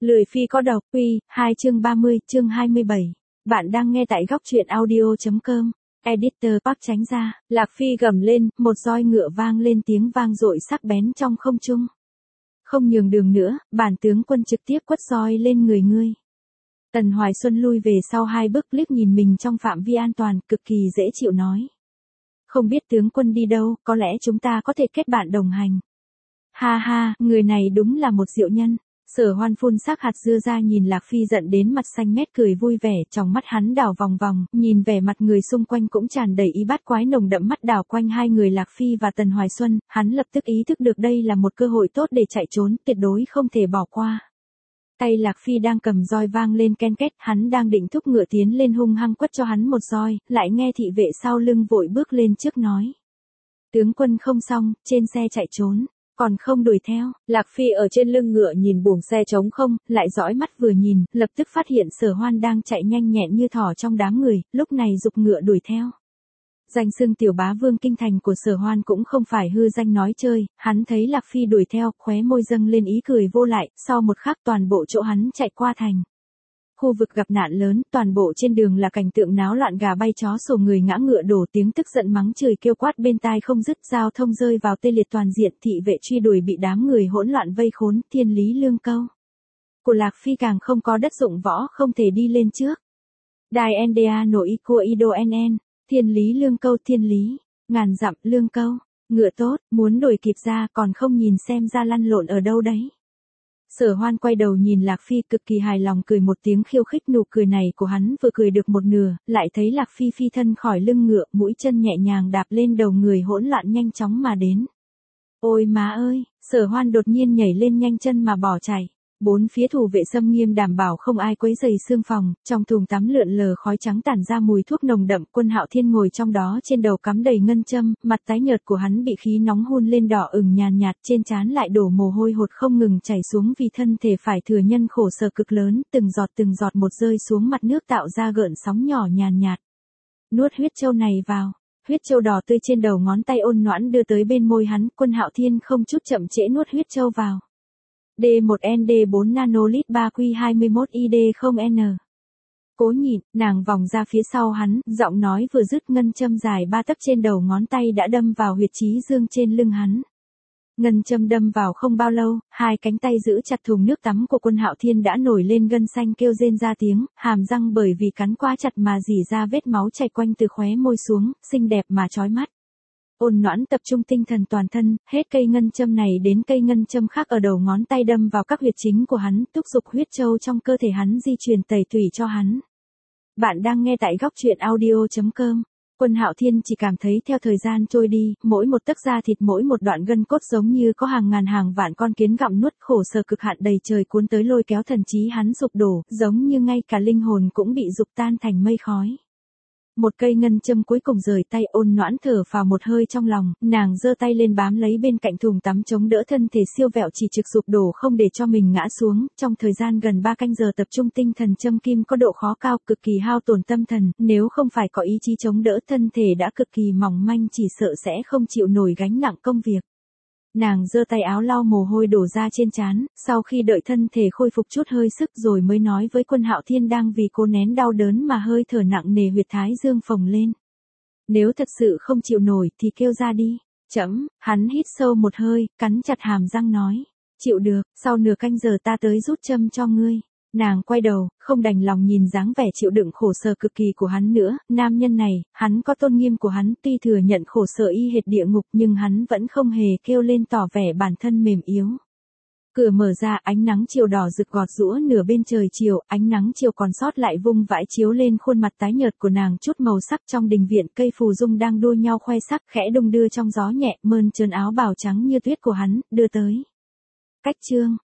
Lười phi có độc, Quy, 2 chương 30, chương 27. Bạn đang nghe tại góc truyện audio.com. Editor Park tránh ra, Lạc Phi gầm lên, một roi ngựa vang lên tiếng vang dội sắc bén trong không trung. Không nhường đường nữa, bản tướng quân trực tiếp quất roi lên người ngươi. Tần Hoài Xuân lui về sau 2 bước liếc nhìn mình trong phạm vi an toàn, cực kỳ dễ chịu nói. Không biết tướng quân đi đâu, có lẽ chúng ta có thể kết bạn đồng hành. Ha ha, người này đúng là một diệu nhân. Sở Hoan phun sắc hạt dưa ra nhìn Lạc Phi giận đến mặt xanh mét cười vui vẻ, trong mắt hắn đảo vòng vòng, nhìn vẻ mặt người xung quanh cũng tràn đầy ý bát quái nồng đậm, mắt đảo quanh hai người Lạc Phi và Tần Hoài Xuân, hắn lập tức ý thức được đây là một cơ hội tốt để chạy trốn, tuyệt đối không thể bỏ qua. Tay Lạc Phi đang cầm roi vang lên ken két, hắn đang định thúc ngựa tiến lên hung hăng quất cho hắn một roi, lại nghe thị vệ sau lưng vội bước lên trước nói. Tướng quân không xong, trên xe chạy trốn. Còn không đuổi theo, Lạc Phi ở trên lưng ngựa nhìn buồng xe trống không, lại dõi mắt vừa nhìn, lập tức phát hiện Sở Hoan đang chạy nhanh nhẹn như thỏ trong đám người, lúc này giục ngựa đuổi theo. Danh xưng tiểu bá vương kinh thành của Sở Hoan cũng không phải hư danh nói chơi, hắn thấy Lạc Phi đuổi theo, khóe môi dâng lên ý cười vô lại, sau một khắc toàn bộ chỗ hắn chạy qua thành. Khu vực gặp nạn lớn, toàn bộ trên đường là cảnh tượng náo loạn, gà bay chó sổ, người ngã ngựa đổ, tiếng tức giận mắng chửi kêu quát bên tai không dứt, giao thông rơi vào tê liệt toàn diện, thị vệ truy đuổi bị đám người hỗn loạn vây khốn, thiên lý lương câu. Của Lạc Phi càng không có đất dụng võ, không thể đi lên trước. Đài NDA nội của Ido NN, thiên lý lương câu, thiên lý, ngàn dặm lương câu, ngựa tốt, muốn đuổi kịp ra còn không nhìn xem ra lăn lộn ở đâu đấy. Sở Hoan quay đầu nhìn Lạc Phi cực kỳ hài lòng cười một tiếng khiêu khích, nụ cười này của hắn vừa cười được một nửa, lại thấy Lạc Phi phi thân khỏi lưng ngựa, mũi chân nhẹ nhàng đạp lên đầu người hỗn loạn nhanh chóng mà đến. Ôi má ơi, Sở Hoan đột nhiên nhảy lên nhanh chân mà bỏ chạy. Bốn phía thủ vệ xâm nghiêm đảm bảo không ai quấy rầy xương phòng, trong thùng tắm lượn lờ khói trắng tản ra mùi thuốc nồng đậm, Quân Hạo Thiên ngồi trong đó trên đầu cắm đầy ngân châm, mặt tái nhợt của hắn bị khí nóng hun lên đỏ ửng nhàn nhạt, trên trán lại đổ mồ hôi hột không ngừng chảy xuống vì thân thể phải thừa nhân khổ sở cực lớn, từng giọt một rơi xuống mặt nước tạo ra gợn sóng nhỏ nhàn nhạt. Nuốt huyết châu này vào. Huyết châu đỏ tươi trên đầu ngón tay ôn noãn đưa tới bên môi hắn, Quân Hạo Thiên không chút chậm trễ nuốt huyết châu vào. D1ND4 nanolit 3Q21ID0N. Cố nhịn, nàng vòng ra phía sau hắn, giọng nói vừa dứt ngân châm dài 3 tấc trên đầu ngón tay đã đâm vào huyệt chí dương trên lưng hắn. Ngân châm đâm vào không bao lâu, hai cánh tay giữ chặt thùng nước tắm của Quân Hạo Thiên đã nổi lên gân xanh kêu rên ra tiếng, hàm răng bởi vì cắn quá chặt mà rỉ ra vết máu chảy quanh từ khóe môi xuống, xinh đẹp mà chói mắt. Ôn noãn tập trung tinh thần toàn thân, hết cây ngân châm này đến cây ngân châm khác ở đầu ngón tay đâm vào các huyệt chính của hắn, thúc giục huyết châu trong cơ thể hắn di truyền tẩy tủy cho hắn. Bạn đang nghe tại góc truyện audio.com. Quân Hạo Thiên chỉ cảm thấy theo thời gian trôi đi, mỗi một tấc da thịt, mỗi một đoạn gân cốt giống như có hàng ngàn hàng vạn con kiến gặm nuốt, khổ sở cực hạn đầy trời cuốn tới lôi kéo thần trí hắn sụp đổ, giống như ngay cả linh hồn cũng bị dục tan thành mây khói. Một cây ngân châm cuối cùng rời tay, ôn noãn thở vào một hơi trong lòng, nàng giơ tay lên bám lấy bên cạnh thùng tắm chống đỡ thân thể siêu vẹo chỉ trực sụp đổ không để cho mình ngã xuống, trong thời gian gần 3 canh giờ tập trung tinh thần châm kim có độ khó cao, cực kỳ hao tổn tâm thần, nếu không phải có ý chí chống đỡ thân thể đã cực kỳ mỏng manh chỉ sợ sẽ không chịu nổi gánh nặng công việc. Nàng giơ tay áo lau mồ hôi đổ ra trên trán, sau khi đợi thân thể khôi phục chút hơi sức rồi mới nói với Quân Hạo Thiên đang vì cô nén đau đớn mà hơi thở nặng nề huyệt thái dương phồng lên. Nếu thật sự không chịu nổi thì kêu ra đi. Hắn hít sâu một hơi, cắn chặt hàm răng nói. Chịu được, sau nửa canh giờ ta tới rút châm cho ngươi. Nàng quay đầu, không đành lòng nhìn dáng vẻ chịu đựng khổ sở cực kỳ của hắn nữa, nam nhân này, hắn có tôn nghiêm của hắn, tuy thừa nhận khổ sở y hệt địa ngục nhưng hắn vẫn không hề kêu lên tỏ vẻ bản thân mềm yếu. Cửa mở ra, ánh nắng chiều đỏ rực gọt giũa nửa bên trời chiều, ánh nắng chiều còn sót lại vung vãi chiếu lên khuôn mặt tái nhợt của nàng, chút màu sắc trong đình viện, cây phù dung đang đua nhau khoe sắc, khẽ đung đưa trong gió nhẹ, mơn trớn áo bào trắng như tuyết của hắn, đưa tới. Cách chương